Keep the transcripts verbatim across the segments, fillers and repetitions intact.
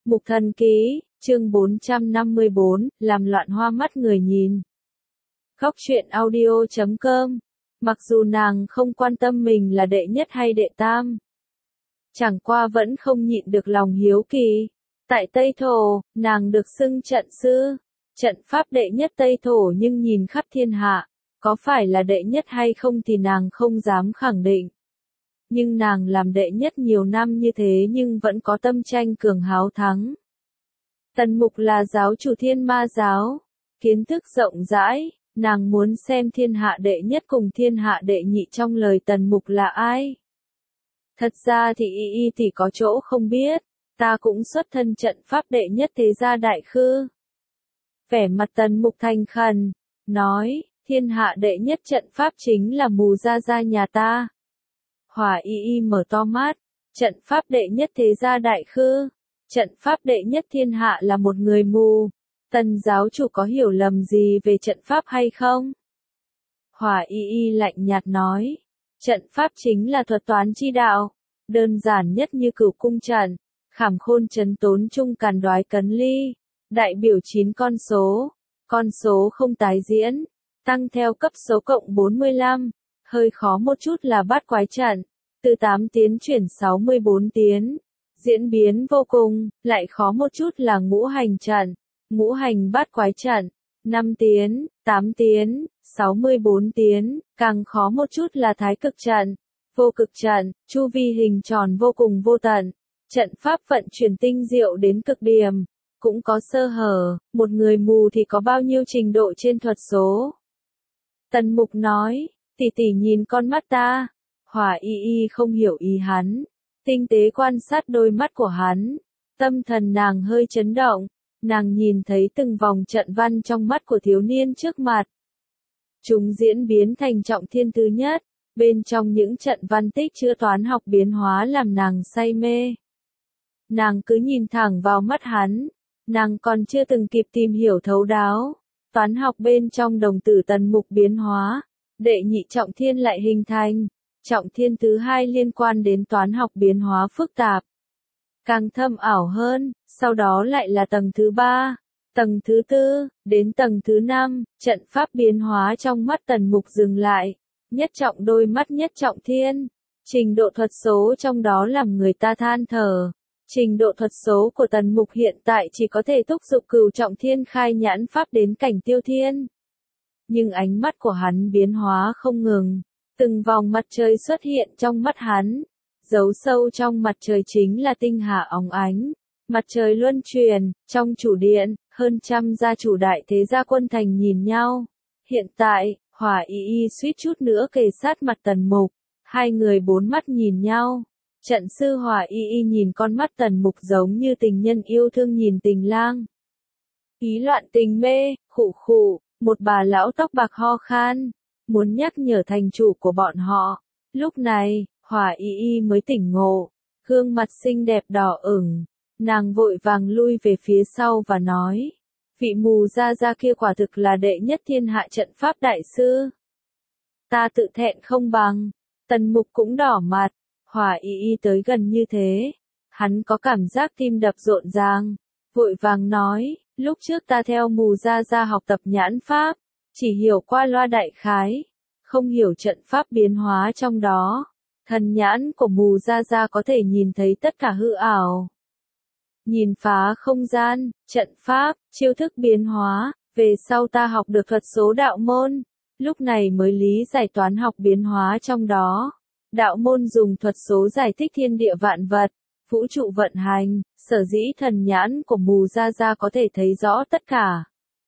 Mục Thần Ký, chương bốn trăm năm mươi bốn, làm loạn hoa mắt người nhìn. Góc truyện audio chấm com. Mặc dù nàng không quan tâm mình là đệ nhất hay đệ tam, chẳng qua vẫn không nhịn được lòng hiếu kỳ. Tại Tây Thổ, nàng được xưng trận sư, trận pháp đệ nhất Tây Thổ, nhưng nhìn khắp thiên hạ, có phải là đệ nhất hay không thì nàng không dám khẳng định. Nhưng nàng làm đệ nhất nhiều năm như thế nhưng vẫn có tâm tranh cường háo thắng. Tần Mục là giáo chủ Thiên Ma giáo, kiến thức rộng rãi, nàng muốn xem thiên hạ đệ nhất cùng thiên hạ đệ nhị trong lời Tần Mục là ai. Thật ra thì y y thì có chỗ không biết, ta cũng xuất thân trận pháp đệ nhất thế gia đại khư. Vẻ mặt Tần Mục thành khẩn, nói, thiên hạ đệ nhất trận pháp chính là Mù Gia Gia nhà ta. Hỏa y y mở to mắt, trận pháp đệ nhất thế gia đại khư, trận pháp đệ nhất thiên hạ là một người mù. Tần giáo chủ có hiểu lầm gì về trận pháp hay không? Hỏa y y lạnh nhạt nói, trận pháp chính là thuật toán chi đạo, đơn giản nhất như cửu cung trận, khảm khôn trấn tốn trung càn đoái cấn ly, đại biểu chín con số, con số không tái diễn, tăng theo cấp số cộng bốn mươi lăm, hơi khó một chút là bát quái trận, từ tám tiến chuyển sáu mươi bốn tiến, diễn biến vô cùng, lại khó một chút là ngũ hành trận, ngũ hành bát quái trận, năm tiến, tám tiến, sáu mươi bốn tiến, càng khó một chút là thái cực trận, vô cực trận, chu vi hình tròn vô cùng vô tận, trận pháp vận chuyển tinh diệu đến cực điểm, cũng có sơ hở, một người mù thì có bao nhiêu trình độ trên thuật số. Tần Mục nói, tỷ tỷ nhìn con mắt ta. Hỏa y y không hiểu ý hắn, tinh tế quan sát đôi mắt của hắn, tâm thần nàng hơi chấn động, nàng nhìn thấy từng vòng trận văn trong mắt của thiếu niên trước mặt. Chúng diễn biến thành trọng thiên thứ nhất, bên trong những trận văn tích chứa toán học biến hóa làm nàng say mê. Nàng cứ nhìn thẳng vào mắt hắn, nàng còn chưa từng kịp tìm hiểu thấu đáo, toán học bên trong đồng tử Tần Mục biến hóa, đệ nhị trọng thiên lại hình thành. Trọng thiên thứ hai liên quan đến toán học biến hóa phức tạp, càng thâm ảo hơn, sau đó lại là tầng thứ ba, tầng thứ tư, đến tầng thứ năm, trận pháp biến hóa trong mắt Tần Mục dừng lại, nhất trọng đôi mắt nhất trọng thiên, trình độ thuật số trong đó làm người ta than thở, trình độ thuật số của Tần Mục hiện tại chỉ có thể thúc giục cửu trọng thiên khai nhãn pháp đến cảnh tiêu thiên. Nhưng ánh mắt của hắn biến hóa không ngừng. Từng vòng mặt trời xuất hiện trong mắt hắn, giấu sâu trong mặt trời chính là tinh hà óng ánh, mặt trời luân chuyển, trong chủ điện, hơn trăm gia chủ đại thế gia quân thành nhìn nhau. Hiện tại, Hỏa y y suýt chút nữa kề sát mặt Tần Mục, hai người bốn mắt nhìn nhau. Trận sư Hỏa y y nhìn con mắt Tần Mục giống như tình nhân yêu thương nhìn tình lang. Ý loạn tình mê, khụ khụ, một bà lão tóc bạc ho khan. Muốn nhắc nhở thành chủ của bọn họ. Lúc này, Hỏa y y mới tỉnh ngộ, gương mặt xinh đẹp đỏ ửng, nàng vội vàng lui về phía sau và nói, vị Mù Gia Gia kia quả thực là đệ nhất thiên hạ trận pháp đại sư. Ta tự thẹn không bằng. Tần Mục cũng đỏ mặt, Hỏa y y tới gần như thế, hắn có cảm giác tim đập rộn ràng, vội vàng nói, lúc trước ta theo Mù Gia Gia học tập nhãn pháp, chỉ hiểu qua loa đại khái, không hiểu trận pháp biến hóa trong đó. Thần nhãn của Mù Gia Gia có thể nhìn thấy tất cả hư ảo. Nhìn phá không gian, trận pháp, chiêu thức biến hóa, về sau ta học được thuật số đạo môn, lúc này mới lý giải toán học biến hóa trong đó. Đạo môn dùng thuật số giải thích thiên địa vạn vật, vũ trụ vận hành, sở dĩ thần nhãn của Mù Gia Gia có thể thấy rõ tất cả.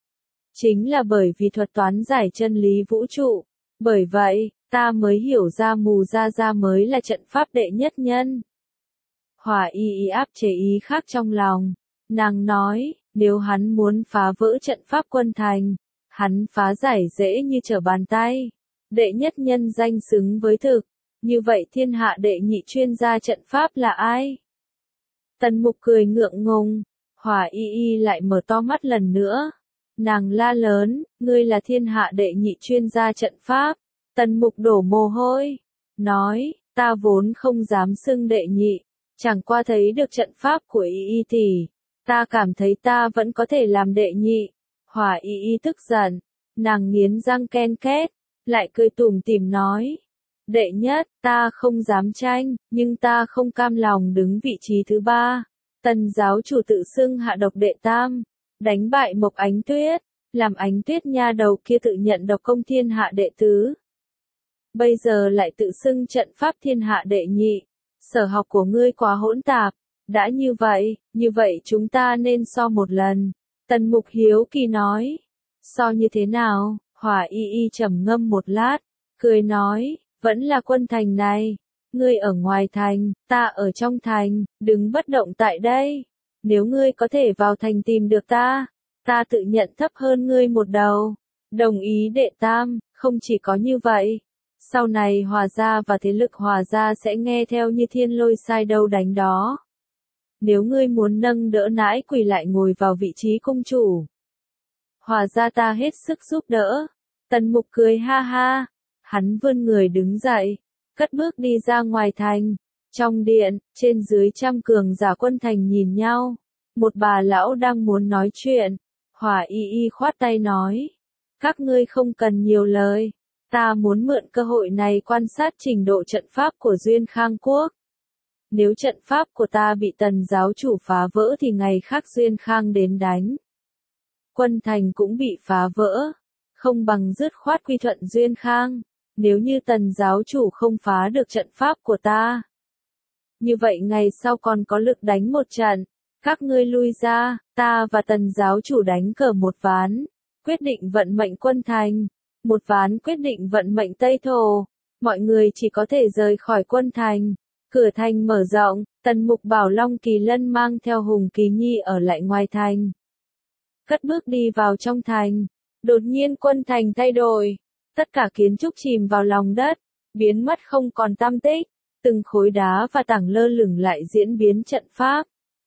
Chính là bởi vì thuật toán giải chân lý vũ trụ. Bởi vậy, ta mới hiểu ra Mù Gia Gia mới là trận pháp đệ nhất nhân. Hỏa y y áp chế ý khác trong lòng. Nàng nói, nếu hắn muốn phá vỡ trận pháp quân thành, hắn phá giải dễ như trở bàn tay. Đệ nhất nhân danh xứng với thực. Như vậy thiên hạ đệ nhị chuyên gia trận pháp là ai? Tần Mục cười ngượng ngùng. Hỏa y y lại mở to mắt lần nữa. Nàng la lớn, ngươi là thiên hạ đệ nhị chuyên gia trận pháp. Tần Mục đổ mồ hôi, nói, ta vốn không dám xưng đệ nhị, chẳng qua thấy được trận pháp của y y tỷ, Ta cảm thấy ta vẫn có thể làm đệ nhị. Hỏa y y tức giận, nàng nghiến răng ken két, lại cười tủm tỉm nói. Đệ nhất, ta không dám tranh, nhưng ta không cam lòng đứng vị trí thứ ba. Tần giáo chủ tự xưng hạ độc đệ tam, đánh bại Mộc Ánh Tuyết, làm Ánh Tuyết nha đầu kia tự nhận độc công thiên hạ đệ tứ. Bây giờ lại tự xưng trận pháp thiên hạ đệ nhị, sở học của ngươi quá hỗn tạp. Đã như vậy, như vậy chúng ta nên so một lần. Tần Mục hiếu kỳ nói. So như thế nào? Hỏa y y trầm ngâm một lát, cười nói, vẫn là quân thành này. Ngươi ở ngoài thành, ta ở trong thành, đứng bất động tại đây. Nếu ngươi có thể vào thành tìm được ta, ta tự nhận thấp hơn ngươi một đầu. Đồng ý đệ tam, không chỉ có như vậy. Sau này Hòa gia và thế lực Hòa gia sẽ nghe theo như thiên lôi sai đâu đánh đó. Nếu ngươi muốn nâng đỡ nãi quỳ lại ngồi vào vị trí cung chủ, Hòa gia ta hết sức giúp đỡ. Tần Mục cười ha ha, hắn vươn người đứng dậy, cất bước đi ra ngoài thành. Trong điện, trên dưới trăm cường giả quân thành nhìn nhau. Một bà lão đang muốn nói chuyện. Hỏa y y khoát tay nói, các ngươi không cần nhiều lời. Ta muốn mượn cơ hội này quan sát trình độ trận pháp của Duyên Khang Quốc. Nếu trận pháp của ta bị Tần giáo chủ phá vỡ thì ngày khác Duyên Khang đến đánh. Quân thành cũng bị phá vỡ, không bằng dứt khoát quy thuận Duyên Khang. Nếu như Tần giáo chủ không phá được trận pháp của ta, như vậy ngày sau còn có lực đánh một trận. Các ngươi lui ra, ta và Tần giáo chủ đánh cờ một ván, quyết định vận mệnh quân thành. Một ván quyết định vận mệnh Tây Thổ. Mọi người chỉ có thể rời khỏi quân thành. Cửa thành mở rộng, Tần Mục bảo Long Kỳ Lân mang theo Hùng Kỳ Nhi ở lại ngoài thành. Cất bước đi vào trong thành. Đột nhiên quân thành thay đổi. Tất cả kiến trúc chìm vào lòng đất, biến mất không còn tăm tích. Từng khối đá và tảng lơ lửng lại diễn biến trận pháp.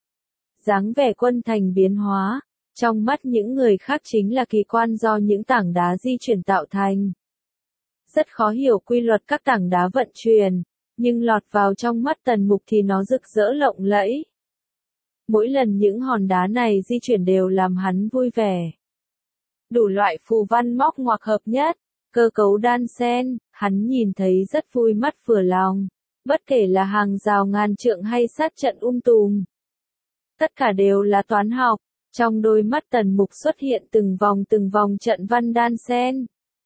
Dáng vẻ quân thành biến hóa. Trong mắt những người khác chính là kỳ quan do những tảng đá di chuyển tạo thành. Rất khó hiểu quy luật các tảng đá vận chuyển, nhưng lọt vào trong mắt Tần Mục thì nó rực rỡ lộng lẫy. Mỗi lần những hòn đá này di chuyển đều làm hắn vui vẻ. Đủ loại phù văn móc ngoặc hợp nhất, cơ cấu đan xen, hắn nhìn thấy rất vui mắt vừa lòng. Bất kể là hàng rào ngàn trượng hay sát trận um tùm, tất cả đều là toán học. Trong đôi mắt Tần Mục xuất hiện từng vòng từng vòng trận văn đan xen.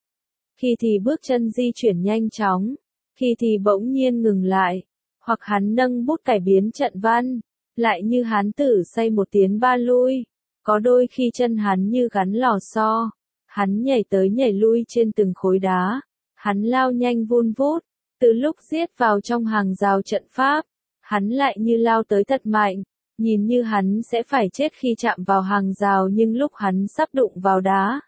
Khi thì bước chân di chuyển nhanh chóng, khi thì bỗng nhiên ngừng lại, hoặc hắn nâng bút cải biến trận văn, lại như hán tử xây một tiến ba lui. Có đôi khi chân hắn như gắn lò xo, hắn nhảy tới nhảy lui trên từng khối đá, hắn lao nhanh vun vút, từ lúc giết vào trong hàng rào trận pháp, hắn lại như lao tới thật mạnh. Nhìn như hắn sẽ phải chết khi chạm vào hàng rào nhưng lúc hắn sắp đụng vào đá,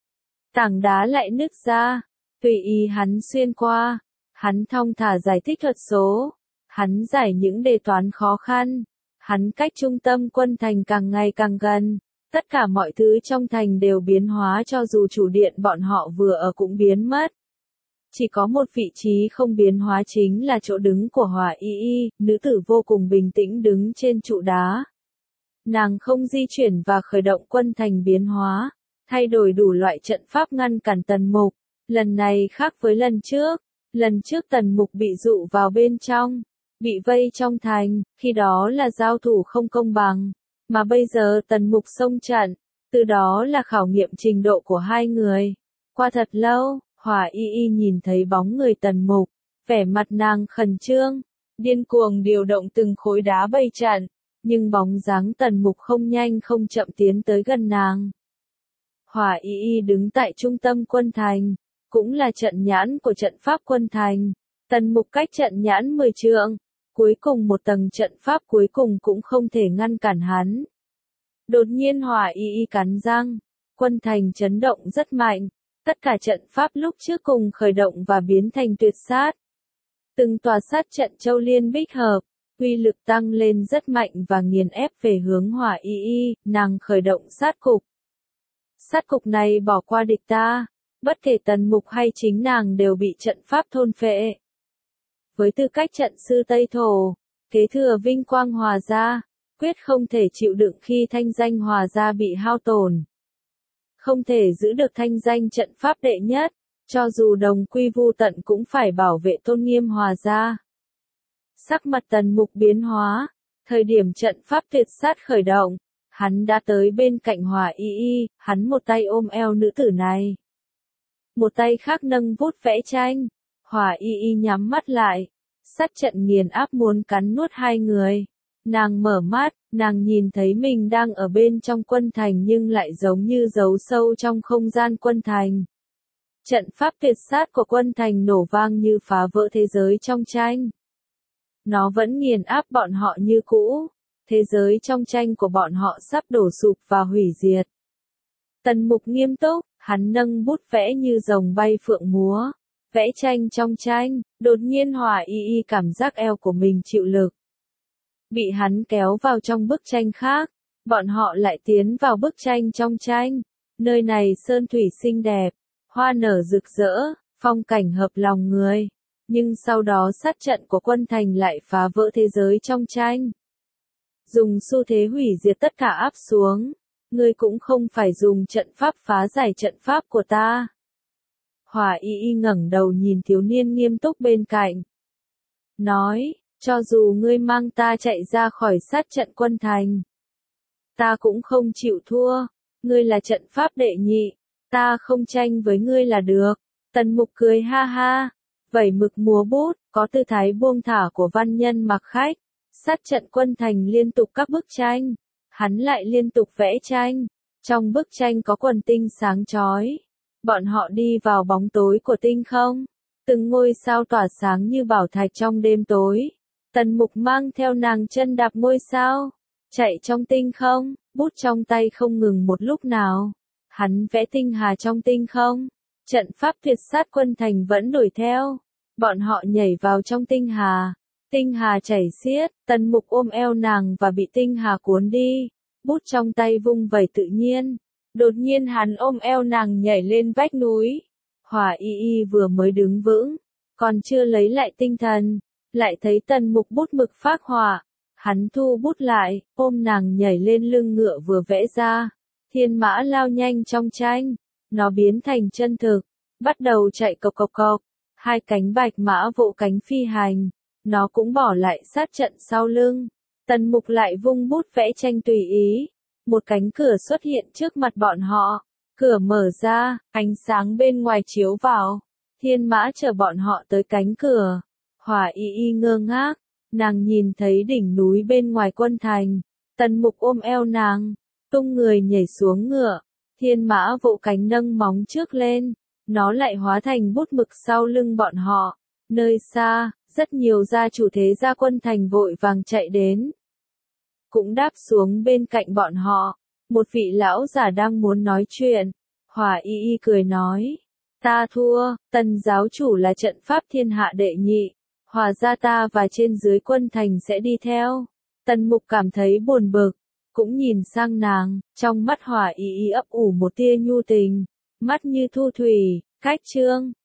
tảng đá lại nứt ra, tùy ý hắn xuyên qua. Hắn thong thả giải thích thuật số, hắn giải những đề toán khó khăn, hắn cách trung tâm quân thành càng ngày càng gần. Tất cả mọi thứ trong thành đều biến hóa, cho dù chủ điện bọn họ vừa ở cũng biến mất. Chỉ có một vị trí không biến hóa, chính là chỗ đứng của Hỏa y y, nữ tử vô cùng bình tĩnh đứng trên trụ đá. Nàng không di chuyển và khởi động quân thành biến hóa, thay đổi đủ loại trận pháp ngăn cản Tần Mục. Lần này khác với lần trước, lần trước Tần Mục bị dụ vào bên trong, bị vây trong thành, khi đó là giao thủ không công bằng, mà bây giờ Tần Mục xông trận, từ đó là khảo nghiệm trình độ của hai người. Qua thật lâu, Hỏa y y nhìn thấy bóng người Tần Mục, vẻ mặt nàng khẩn trương, điên cuồng điều động từng khối đá bày trận, nhưng bóng dáng Tần Mục không nhanh không chậm tiến tới gần nàng. Hỏa y y đứng tại trung tâm quân thành, cũng là trận nhãn của trận pháp quân thành. Tần Mục cách trận nhãn mười trượng, cuối cùng một tầng trận pháp cuối cùng cũng không thể ngăn cản hắn. Đột nhiên Hỏa y y cắn răng, quân thành chấn động rất mạnh. Tất cả trận pháp lúc trước cùng khởi động và biến thành tuyệt sát. Từng tòa sát trận châu liên bích hợp, uy lực tăng lên rất mạnh và nghiền ép về hướng Hỏa y y. Nàng khởi động sát cục. Sát cục này bỏ qua địch ta, bất kể Tần Mục hay chính nàng đều bị trận pháp thôn phệ. Với tư cách trận sư Tây Thổ, kế thừa vinh quang Hòa gia, quyết không thể chịu đựng khi thanh danh Hòa gia bị hao tổn. Không thể giữ được thanh danh trận pháp đệ nhất, cho dù đồng quy vu tận cũng phải bảo vệ tôn nghiêm Hòa gia. Sắc mặt Tần Mục biến hóa, thời điểm trận pháp tuyệt sát khởi động, hắn đã tới bên cạnh Hòa Y Y, hắn một tay ôm eo nữ tử này. Một tay khác nâng bút vẽ tranh, Hòa Y Y nhắm mắt lại, sát trận nghiền áp muốn cắn nuốt hai người. Nàng mở mắt, nàng nhìn thấy mình đang ở bên trong quân thành nhưng lại giống như giấu sâu trong không gian quân thành. Trận pháp tuyệt sát của quân thành nổ vang như phá vỡ thế giới trong tranh. Nó vẫn nghiền áp bọn họ như cũ, thế giới trong tranh của bọn họ sắp đổ sụp và hủy diệt. Tần Mục nghiêm túc, hắn nâng bút vẽ như rồng bay phượng múa, vẽ tranh trong tranh, đột nhiên Hòa Y Y cảm giác eo của mình chịu lực. Bị hắn kéo vào trong bức tranh khác, bọn họ lại tiến vào bức tranh trong tranh, nơi này sơn thủy xinh đẹp, hoa nở rực rỡ, phong cảnh hợp lòng người, nhưng sau đó sát trận của quân thành lại phá vỡ thế giới trong tranh. Dùng xu thế hủy diệt tất cả áp xuống, ngươi cũng không phải dùng trận pháp phá giải trận pháp của ta. Hòa Y Y ngẩng đầu nhìn thiếu niên nghiêm túc bên cạnh. Nói, cho dù ngươi mang ta chạy ra khỏi sát trận quân thành, ta cũng không chịu thua, ngươi là trận pháp đệ nhị, ta không tranh với ngươi là được. Tần Mục cười ha ha, vẩy mực múa bút, có tư thái buông thả của văn nhân mặc khách. Sát trận quân thành liên tục các bức tranh, hắn lại liên tục vẽ tranh, trong bức tranh có quần tinh sáng chói. Bọn họ đi vào bóng tối của tinh không, từng ngôi sao tỏa sáng như bảo thạch trong đêm tối. Tần Mục mang theo nàng chân đạp ngôi sao, chạy trong tinh không, bút trong tay không ngừng một lúc nào. Hắn vẽ tinh hà trong tinh không, trận pháp tuyệt sát quân thành vẫn đuổi theo. Bọn họ nhảy vào trong tinh hà, tinh hà chảy xiết, Tần Mục ôm eo nàng và bị tinh hà cuốn đi, bút trong tay vung vẩy tự nhiên. Đột nhiên hắn ôm eo nàng nhảy lên vách núi. Hòa Y Y vừa mới đứng vững, còn chưa lấy lại tinh thần, lại thấy Tần Mục bút mực phác họa. Hắn thu bút lại, ôm nàng nhảy lên lưng ngựa vừa vẽ ra. Thiên mã lao nhanh trong tranh, nó biến thành chân thực, bắt đầu chạy cộc cộc cộc. Hai cánh bạch mã vỗ cánh phi hành, nó cũng bỏ lại sát trận sau lưng. Tần Mục lại vung bút vẽ tranh tùy ý. Một cánh cửa xuất hiện trước mặt bọn họ, cửa mở ra, ánh sáng bên ngoài chiếu vào, thiên mã chở bọn họ tới cánh cửa. Hòa Y Y ngơ ngác, nàng nhìn thấy đỉnh núi bên ngoài quân thành, Tần Mục ôm eo nàng, tung người nhảy xuống ngựa, thiên mã vỗ cánh nâng móng trước lên, nó lại hóa thành bút mực sau lưng bọn họ. Nơi xa, rất nhiều gia chủ thế gia quân thành vội vàng chạy đến, cũng đáp xuống bên cạnh bọn họ. Một vị lão giả đang muốn nói chuyện, Hòa Y Y cười nói, ta thua, Tần giáo chủ là trận pháp thiên hạ đệ nhị, Hòa gia ta và trên dưới quân thành sẽ đi theo. Tần Mục cảm thấy buồn bực, cũng nhìn sang nàng, trong mắt Hòa Y Y ấp ủ một tia nhu tình, mắt như thu thủy, cách chương.